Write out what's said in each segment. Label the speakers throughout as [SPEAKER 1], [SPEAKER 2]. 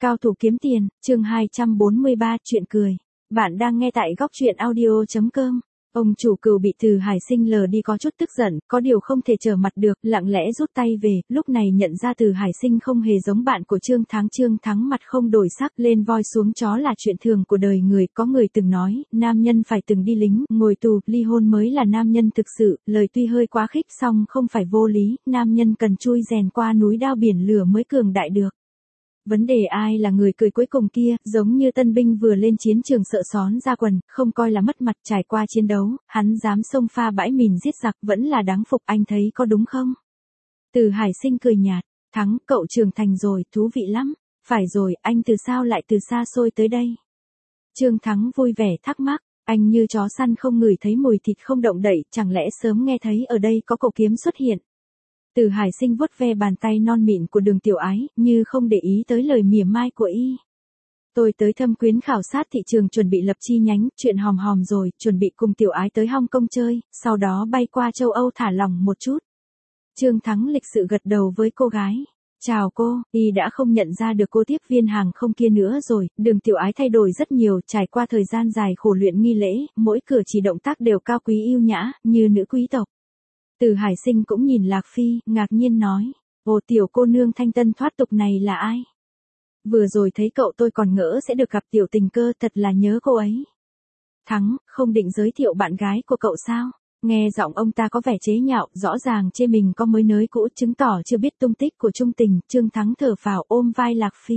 [SPEAKER 1] Cao thủ kiếm tiền, chương 243, chuyện cười. Bạn đang nghe tại góc truyện audio.com. Ông chủ Cừu bị Từ Hải Sinh lờ đi có chút tức giận, có điều không thể trở mặt được, lặng lẽ rút tay về, lúc này nhận ra Từ Hải Sinh không hề giống bạn của Trương Thắng mặt không đổi sắc, lên voi xuống chó là chuyện thường của đời người, có người từng nói, nam nhân phải từng đi lính, ngồi tù, ly hôn mới là nam nhân thực sự, lời tuy hơi quá khích song không phải vô lý, nam nhân cần chui rèn qua núi đao biển lửa mới cường đại được. Vấn đề ai là người cười cuối cùng kia, giống như tân binh vừa lên chiến trường sợ xón ra quần, không coi là mất mặt, trải qua chiến đấu, hắn dám xông pha bãi mìn giết giặc vẫn là đáng phục, anh thấy có đúng không? Từ Hải Sinh cười nhạt, Thắng, cậu trưởng thành rồi, thú vị lắm. Phải rồi, anh từ sao lại từ xa xôi tới đây? Trương Thắng vui vẻ thắc mắc, anh như chó săn không ngửi thấy mùi thịt không động đậy, chẳng lẽ sớm nghe thấy ở đây có cậu kiếm xuất hiện? Từ Hải Sinh vuốt ve bàn tay non mịn của Đường Tiểu Ái, như không để ý tới lời mỉa mai của y. Tôi tới Thâm Quyến khảo sát thị trường, chuẩn bị lập chi nhánh, chuyện hòm hòm rồi, chuẩn bị cùng Tiểu Ái tới Hong Kong chơi, sau đó bay qua châu Âu thả lỏng một chút. Trương Thắng lịch sự gật đầu với cô gái. Chào cô, y đã không nhận ra được cô tiếp viên hàng không kia nữa rồi, Đường Tiểu Ái thay đổi rất nhiều, trải qua thời gian dài khổ luyện nghi lễ, mỗi cử chỉ động tác đều cao quý yêu nhã, như nữ quý tộc. Từ Hải Sinh cũng nhìn Lạc Phi, ngạc nhiên nói, ồ, tiểu cô nương thanh tân thoát tục này là ai? Vừa rồi thấy cậu tôi còn ngỡ sẽ được gặp tiểu tình cơ, thật là nhớ cô ấy. Thắng, không định giới thiệu bạn gái của cậu sao? Nghe giọng ông ta có vẻ chế nhạo, rõ ràng chê mình có mới nới cũ, chứng tỏ chưa biết tung tích của Trung Tình. Trương Thắng thở phào ôm vai Lạc Phi.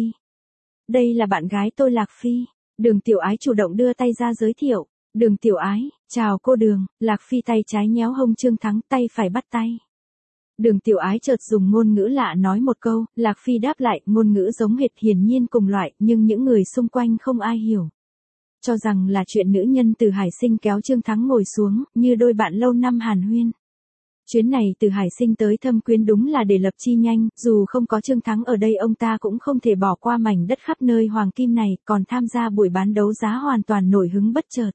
[SPEAKER 1] Đây là bạn gái tôi Lạc Phi. Đường Tiểu Ái chủ động đưa tay ra giới thiệu. Đường Tiểu Ái, chào cô Đường. Lạc Phi tay trái nhéo hông Trương Thắng, tay phải bắt tay. Đường Tiểu Ái chợt dùng ngôn ngữ lạ nói một câu, Lạc Phi đáp lại, ngôn ngữ giống hệt hiển nhiên cùng loại, nhưng những người xung quanh không ai hiểu. Cho rằng là chuyện nữ nhân. Từ Hải Sinh kéo Trương Thắng ngồi xuống, như đôi bạn lâu năm hàn huyên. Chuyến này Từ Hải Sinh tới Thâm Quyến đúng là để lập chi nhanh, dù không có Trương Thắng ở đây ông ta cũng không thể bỏ qua mảnh đất khắp nơi hoàng kim này, còn tham gia buổi bán đấu giá hoàn toàn nổi hứng bất chợt.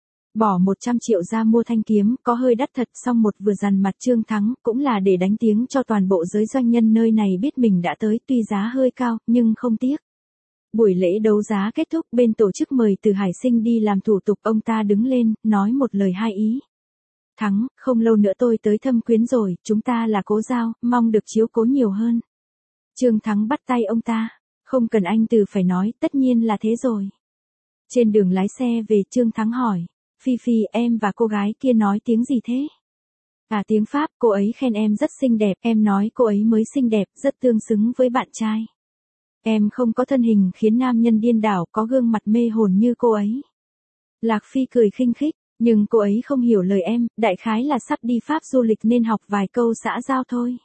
[SPEAKER 1] Bỏ 100 triệu ra mua thanh kiếm, có hơi đắt thật, song một vừa dằn mặt Trương Thắng, cũng là để đánh tiếng cho toàn bộ giới doanh nhân nơi này biết mình đã tới, tuy giá hơi cao, nhưng không tiếc. Buổi lễ đấu giá kết thúc, bên tổ chức mời Từ Hải Sinh đi làm thủ tục, ông ta đứng lên, nói một lời hai ý. Thắng, không lâu nữa tôi tới Thâm Quyến rồi, chúng ta là cố giao, mong được chiếu cố nhiều hơn. Trương Thắng bắt tay ông ta, không cần anh Từ phải nói, tất nhiên là thế rồi. Trên đường lái xe về, Trương Thắng hỏi, Phi Phi, em và cô gái kia nói tiếng gì thế? À, tiếng Pháp, cô ấy khen em rất xinh đẹp, em nói cô ấy mới xinh đẹp, rất tương xứng với bạn trai. Em không có thân hình khiến nam nhân điên đảo, có gương mặt mê hồn như cô ấy. Lạc Phi cười khinh khích, nhưng cô ấy không hiểu lời em, đại khái là sắp đi Pháp du lịch nên học vài câu xã giao thôi.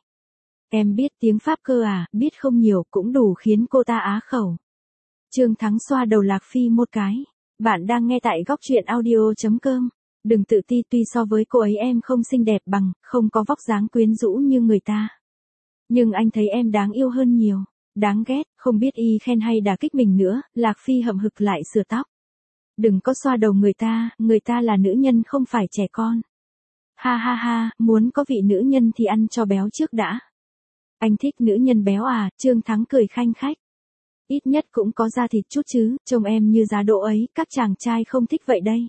[SPEAKER 1] Em biết tiếng Pháp cơ à, biết không nhiều, cũng đủ khiến cô ta á khẩu. Trương Thắng xoa đầu Lạc Phi một cái. Bạn đang nghe tại góc truyện audio.com. Đừng tự ti, tuy so với cô ấy em không xinh đẹp bằng, không có vóc dáng quyến rũ như người ta. Nhưng anh thấy em đáng yêu hơn nhiều. Đáng ghét, không biết y khen hay đả kích mình nữa. Lạc Phi hậm hực lại sửa tóc. Đừng có xoa đầu người ta là nữ nhân không phải trẻ con. Ha ha ha, muốn có vị nữ nhân thì ăn cho béo trước đã. Anh thích nữ nhân béo à? Trương Thắng cười khanh khách. Ít nhất cũng có da thịt chút chứ, trông em như giá đỗ ấy, các chàng trai không thích vậy đây.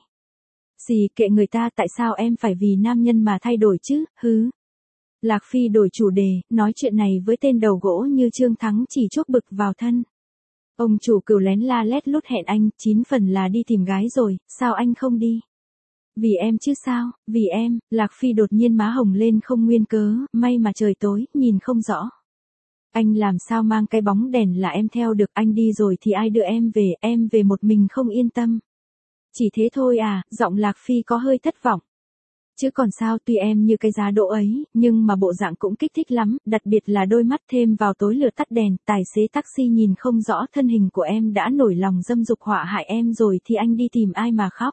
[SPEAKER 1] Gì kệ người ta, tại sao em phải vì nam nhân mà thay đổi chứ, hứ. Lạc Phi đổi chủ đề, nói chuyện này với tên đầu gỗ như Trương Thắng chỉ chuốc bực vào thân. Ông chủ Cừu lén la lét lút hẹn anh, 9 phần là đi tìm gái rồi, sao anh không đi? Vì em chứ sao, vì em. Lạc Phi đột nhiên má hồng lên không nguyên cớ, may mà trời tối, nhìn không rõ. Anh làm sao mang cái bóng đèn là em theo được, anh đi rồi thì ai đưa em về một mình không yên tâm. Chỉ thế thôi à, giọng Lạc Phi có hơi thất vọng. Chứ còn sao, tuy em như cái giá đỗ ấy, nhưng mà bộ dạng cũng kích thích lắm, đặc biệt là đôi mắt, thêm vào tối lửa tắt đèn, tài xế taxi nhìn không rõ thân hình của em đã nổi lòng dâm dục họa hại em rồi thì anh đi tìm ai mà khóc.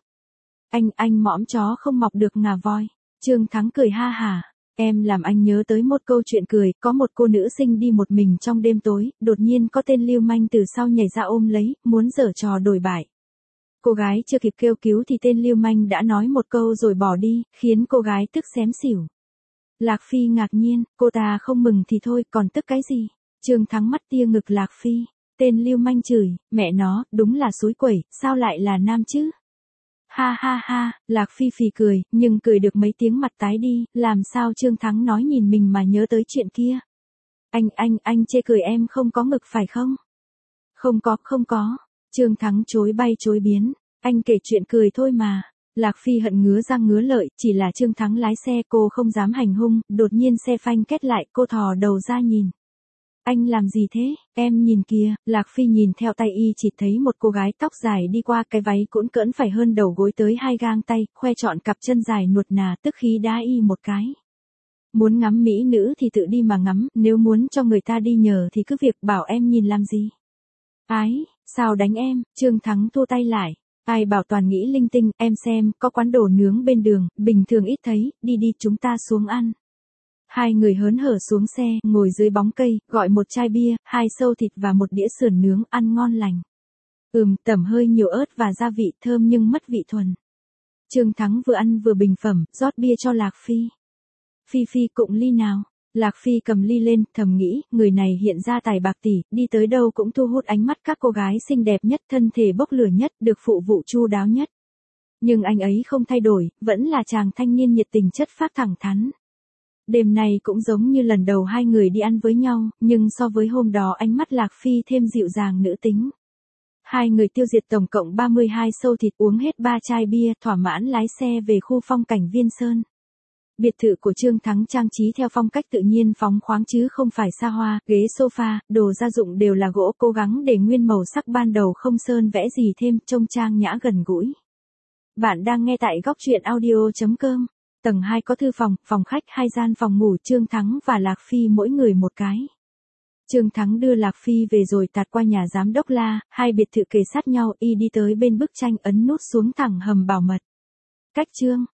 [SPEAKER 1] Anh mõm chó không mọc được ngà voi. Trương Thắng cười ha hả. Em làm anh nhớ tới một câu chuyện cười, có một cô nữ sinh đi một mình trong đêm tối, đột nhiên có tên lưu manh từ sau nhảy ra ôm lấy, muốn giở trò đổi bại. Cô gái chưa kịp kêu cứu thì tên lưu manh đã nói một câu rồi bỏ đi, khiến cô gái tức xém xỉu. Lạc Phi ngạc nhiên, cô ta không mừng thì thôi, còn tức cái gì? Trương Thắng mắt tia ngực Lạc Phi. Tên lưu manh chửi, mẹ nó, đúng là xúi quẩy, sao lại là nam chứ? Ha ha ha, Lạc Phi phì cười, nhưng cười được mấy tiếng mặt tái đi, làm sao Trương Thắng nói nhìn mình mà nhớ tới chuyện kia. Anh chê cười em không có ngực phải không? Không có. Trương Thắng chối bay chối biến, anh kể chuyện cười thôi mà. Lạc Phi hận ngứa răng ngứa lợi, chỉ là Trương Thắng lái xe cô không dám hành hung, đột nhiên xe phanh kết lại, cô thò đầu ra nhìn. Anh làm gì thế, em nhìn kìa, Lạc Phi nhìn theo tay y chỉ thấy một cô gái tóc dài đi qua, cái váy cũn cỡn phải hơn đầu gối tới 2 gang tay, khoe trọn cặp chân dài nuột nà, tức khí đá y một cái. Muốn ngắm mỹ nữ thì tự đi mà ngắm, nếu muốn cho người ta đi nhờ thì cứ việc bảo em nhìn làm gì. Ái, sao đánh em, Trương Thắng thua tay lại. Ai bảo toàn nghĩ linh tinh, em xem, có quán đồ nướng bên đường, bình thường ít thấy, đi đi chúng ta xuống ăn. Hai người hớn hở xuống xe, ngồi dưới bóng cây, gọi một chai bia, 2 sâu thịt và một đĩa sườn nướng ăn ngon lành. Tẩm hơi nhiều ớt và gia vị thơm nhưng mất vị thuần. Trương Thắng vừa ăn vừa bình phẩm, rót bia cho Lạc Phi. Phi cụng ly nào. Lạc Phi cầm ly lên, thầm nghĩ, người này hiện ra tài bạc tỷ, đi tới đâu cũng thu hút ánh mắt các cô gái xinh đẹp nhất, thân thể bốc lửa nhất, được phụ vụ chu đáo nhất. Nhưng anh ấy không thay đổi, vẫn là chàng thanh niên nhiệt tình chất phác thẳng thắn. Đêm này cũng giống như lần đầu hai người đi ăn với nhau, nhưng so với hôm đó ánh mắt Lạc Phi thêm dịu dàng nữ tính. Hai người tiêu diệt tổng cộng 32 sâu thịt, uống hết 3 chai bia, thỏa mãn lái xe về khu phong cảnh Viên Sơn. Biệt thự của Trương Thắng trang trí theo phong cách tự nhiên phóng khoáng chứ không phải xa hoa, ghế sofa, đồ gia dụng đều là gỗ, cố gắng để nguyên màu sắc ban đầu không sơn vẽ gì thêm, trông trang nhã gần gũi. Bạn đang nghe tại góc truyện audio.com. Tầng 2 có thư phòng, phòng khách, 2 gian phòng ngủ, Trương Thắng và Lạc Phi mỗi người một cái. Trương Thắng đưa Lạc Phi về rồi tạt qua nhà giám đốc La, hai biệt thự kề sát nhau, y đi tới bên bức tranh ấn nút xuống thẳng hầm bảo mật. Cách Trương